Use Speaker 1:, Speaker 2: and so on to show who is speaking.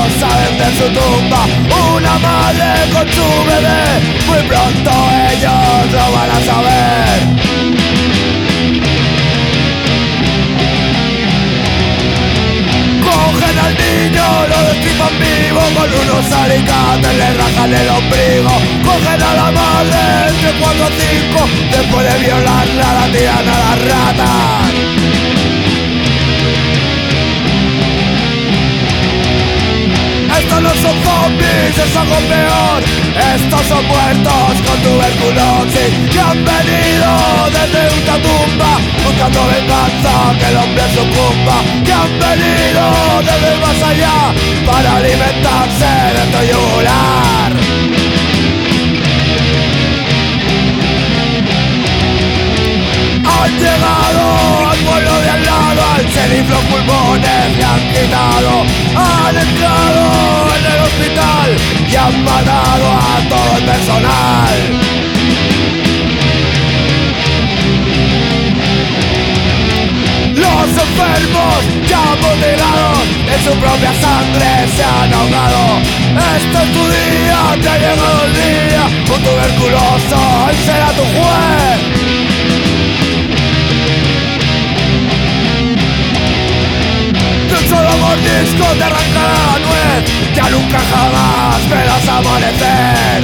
Speaker 1: saben de su tumba. Una madre con su bebé, muy pronto ellos lo van a saber. Cogen al niño, lo destripan vivo, con unos alicates le rajan el ombligo. Cogen a la madre entre 4 o 5, después de violarla la tiran a las ratas. Estos no son zombies, es algo peor. Estos son muertos con tuberculosis que han venido desde una tumba buscando venganza, que el hombre sucumba. Que han venido desde el más allá para alimentarse de tu yugular. Han llegado al pueblo de al lado, al sheriff los pulmones le han quitado. Han entrado en el hospital y han matado a todo el personal. Los enfermos ya mutilados en su propia sangre se han ahogado. Este es tu día, te ha llegado el día. Un tuberculoso, él será tu juez. Solo mordisco te arrancará la nuez, ya nunca jamás verás amanecer.